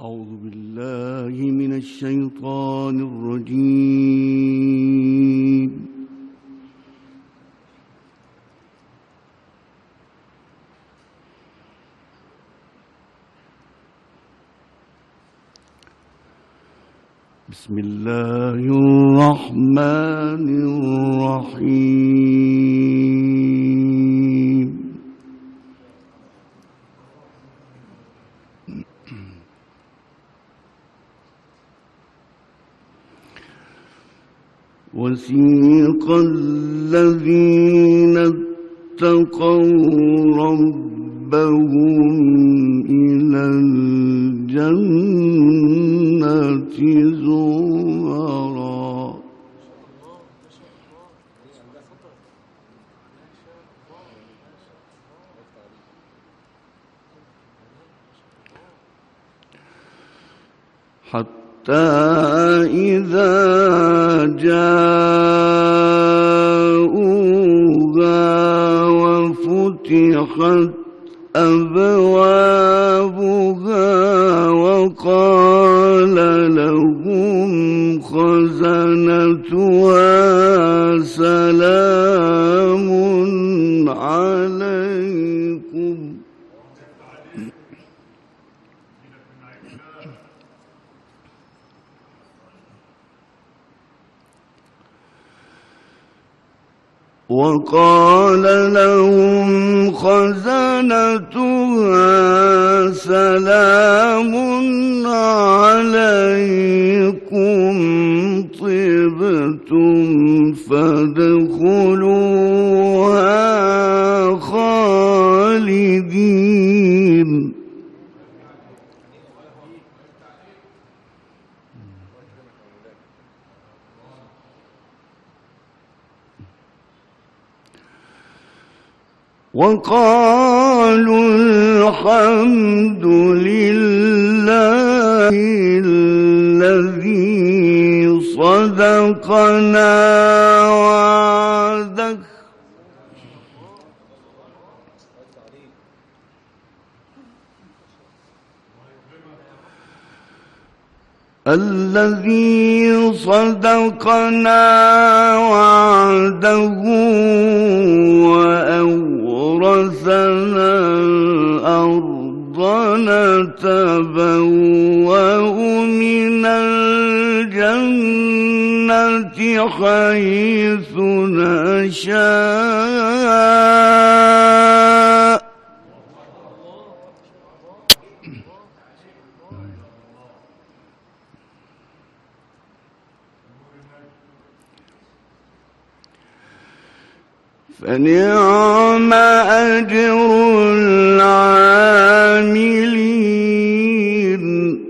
أعوذ بالله من الشيطان الرجيم. بسم الله الرحمن الرحيم. وسيق الذين اتقوا ربهم إلى الجنة زمرا حتى إذا جاءوها وفتحت أبوابها وقال لهم خزنتها سلام عليكم وقال لهم خزنتها سلام عليكم طبتم فادخلوها خالدين. وقالوا الحمد لله الذي صدقنا وعده وأورثنا الأرض نتبوأ من الجنة حيث نشاء فنعم أجر العاملين.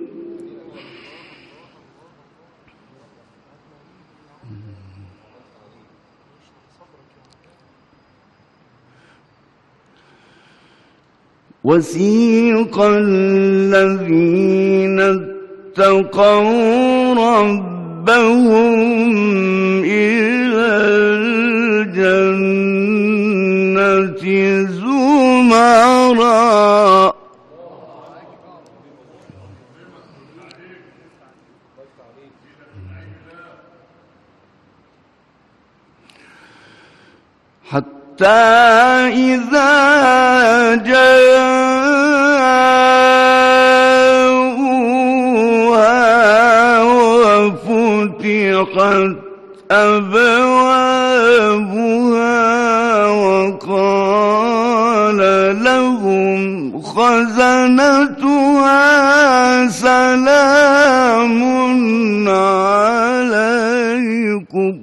وسيق الذين اتقوا ربهم إلى الجنة زمرا حتى إذا جاءوها وفتحت أبوابها وقال لهم خزنتها سلام عليكم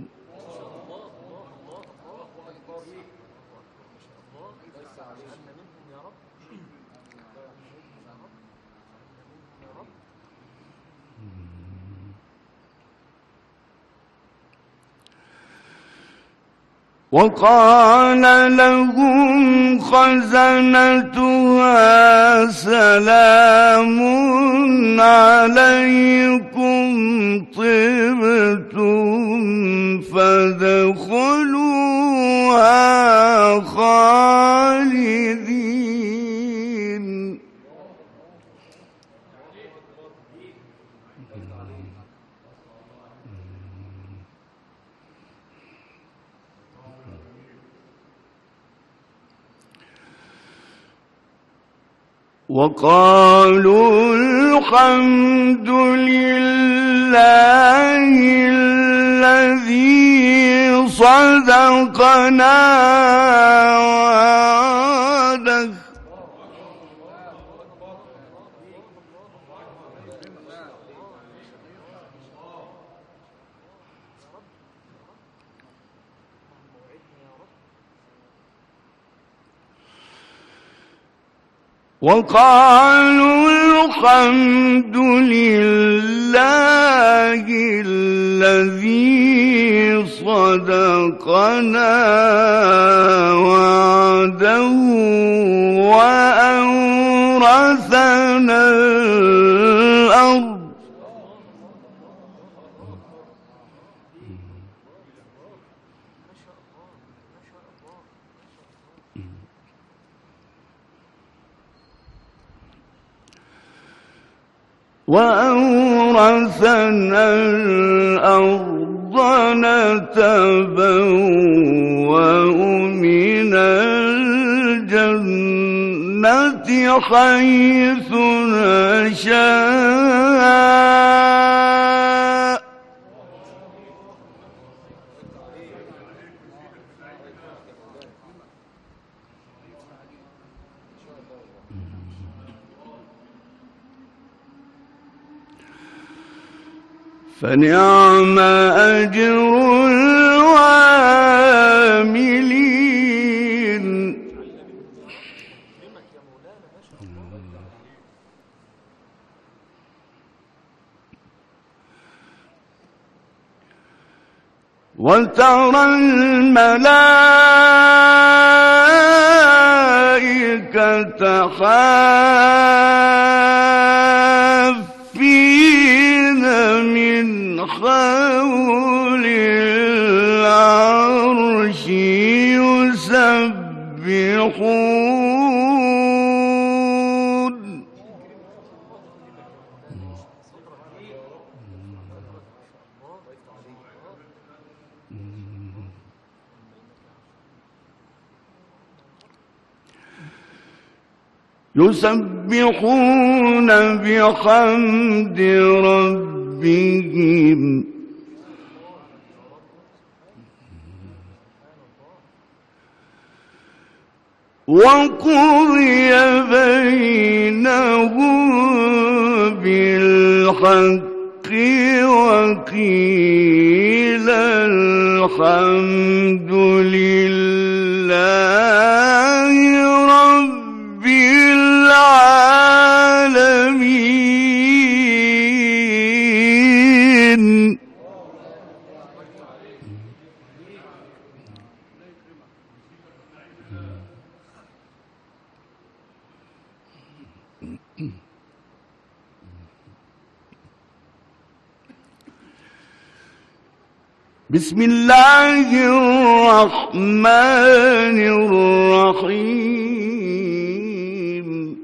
وقال لهم خزنتها سلام عليكم طبتم فادخلوها خالدين. وقالوا الحمد لله الذي صدقنا وعده وقالوا الحمد لله الذي صدقنا وعده وأورثنا الأرض نتبوأ من الجنة حيث نشاء فنعم أجر العاملين وترى الملائكة حافين من حول العرش يسبحون بحمد ربهم وقضي بينهم بالحق وقيل الحمد لله رب العالمين بسم الله الرحمن الرحيم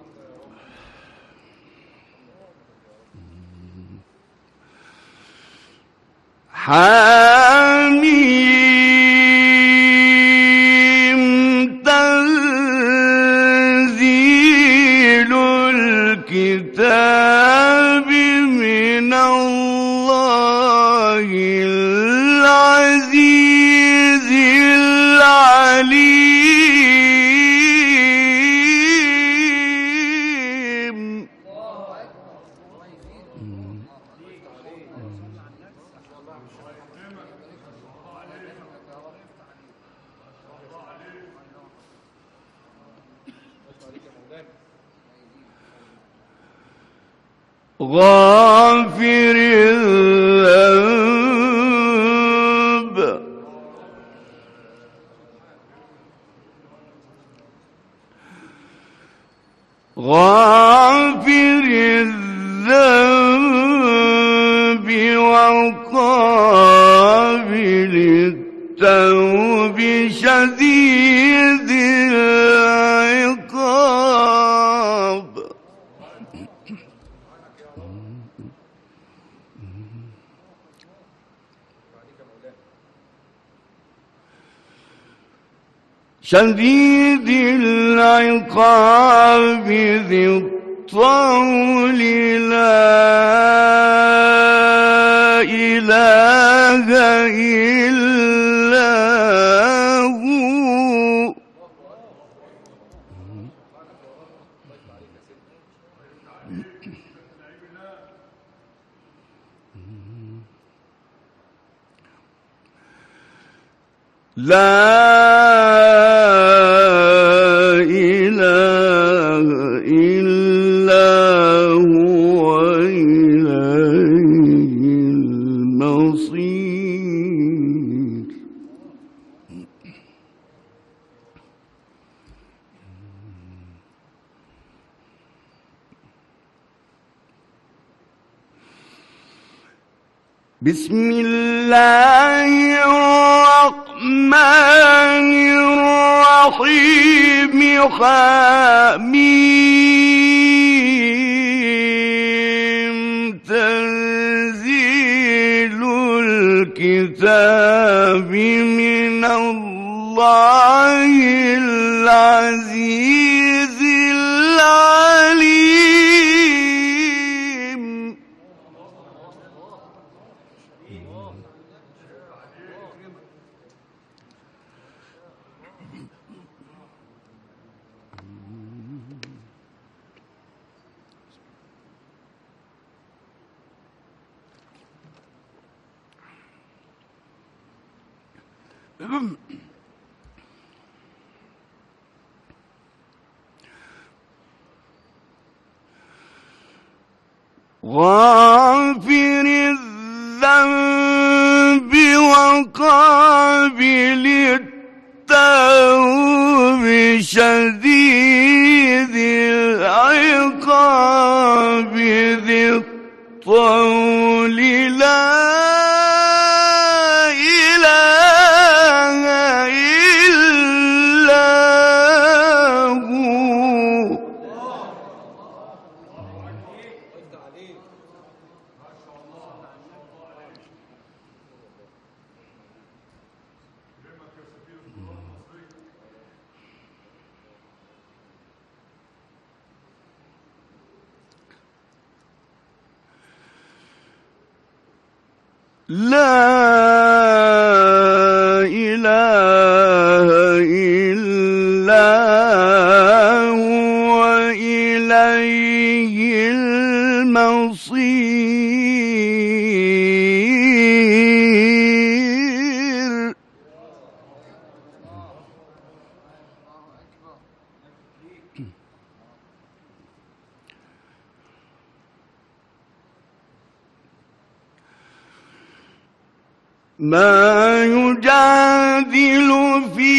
حاميم تنزيل الكتاب من الله العزيز العليم غافر الذنب وقابل التوب شديد العقاب شديد العقاب ذي الطول لا إله إلا هو. لا إله إلا هو إليه المصير. بسم الله الرحمن الرحيم. حميم. تنزيل الكتاب من الله العزيز العليم. غافر الذنب وقابل التوب شديد العقاب ذي الطول لا إله إلا هو. لا إله إلا هو إليه المصير. ما يجادل في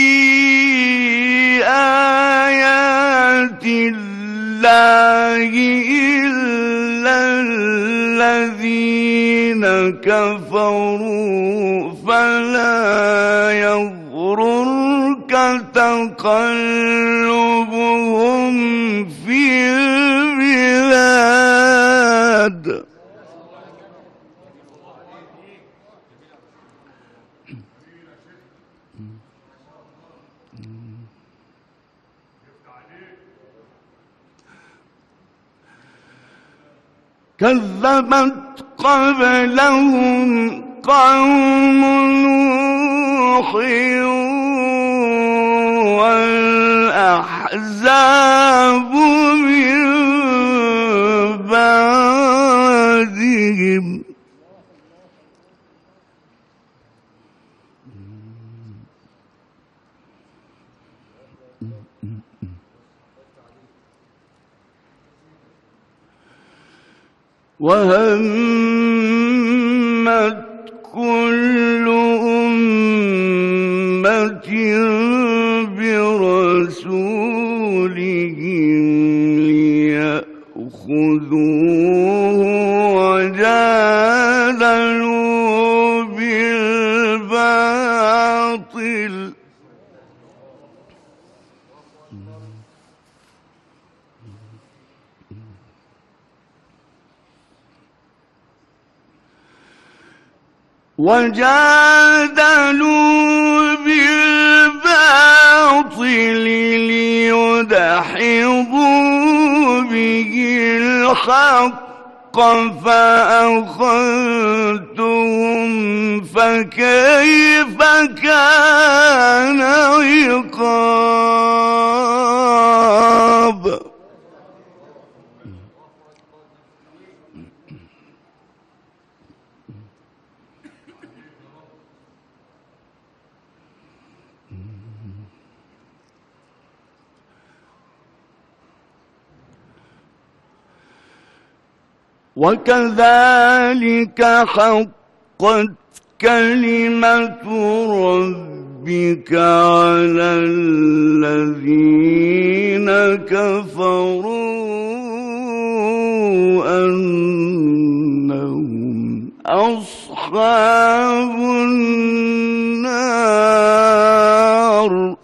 آيات الله إلا الذين كفروا فلا يغررك تقلبهم في البلاد. كذبت قبلهم قوم نوح والأحزاب من بعدهم. وهمت كل أمة برسولهم ليأخذوه وجادلوا بالباطل. وجادلوا بالباطل ليدحضوا به الحق فأخذتهم فكيف كان عقاب. وكذلك حقت كلمة ربك على الذين كفروا أنهم أصحاب النار.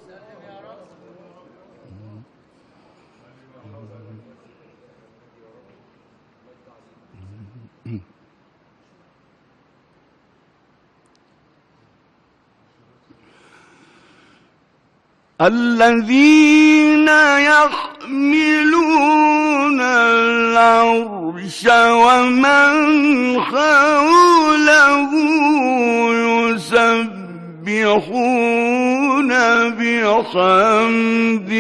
الذين يحملون العرش ومن حوله يسبحون بحمد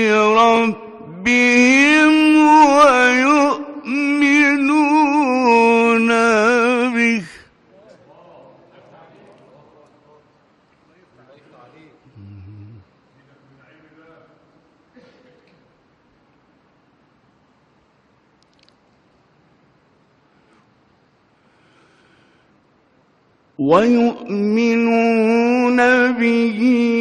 ربهم ويؤمنون به. ويؤمنون به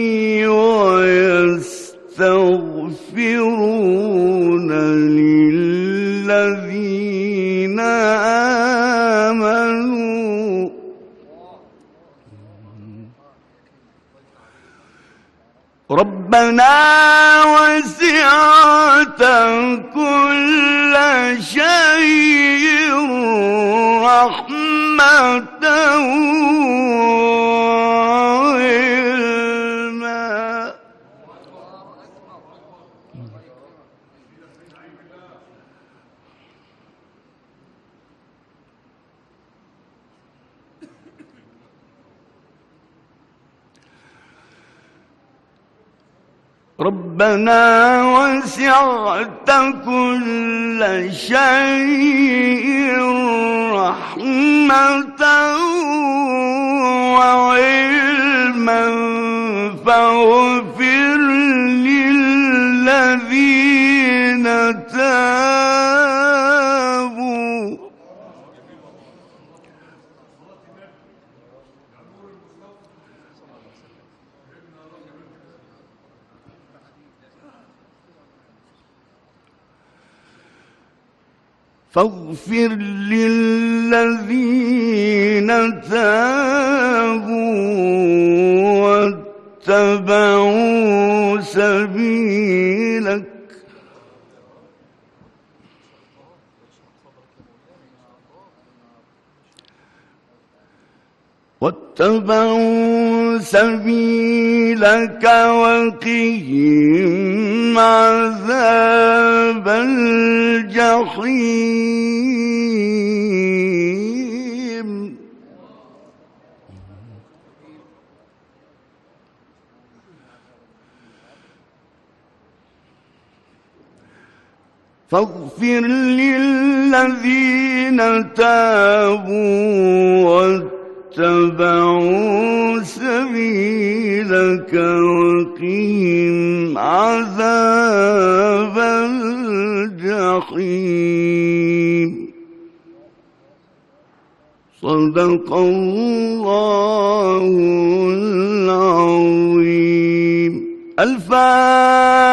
ويستغفرون للذين آمنوا ربنا وسعت كل شيء رحمة وعلما. ربنا وسعت كل شيء رحمة وعلما فاغفر للذين تابوا فاغفر للذين تابوا واتبعوا سبيلك وقهم عذاب الجحيم. فاغفر للذين تابوا واتبعوا سبيلك وقهم عذاب الجحيم. صدق الله العظيم. الفاتحة.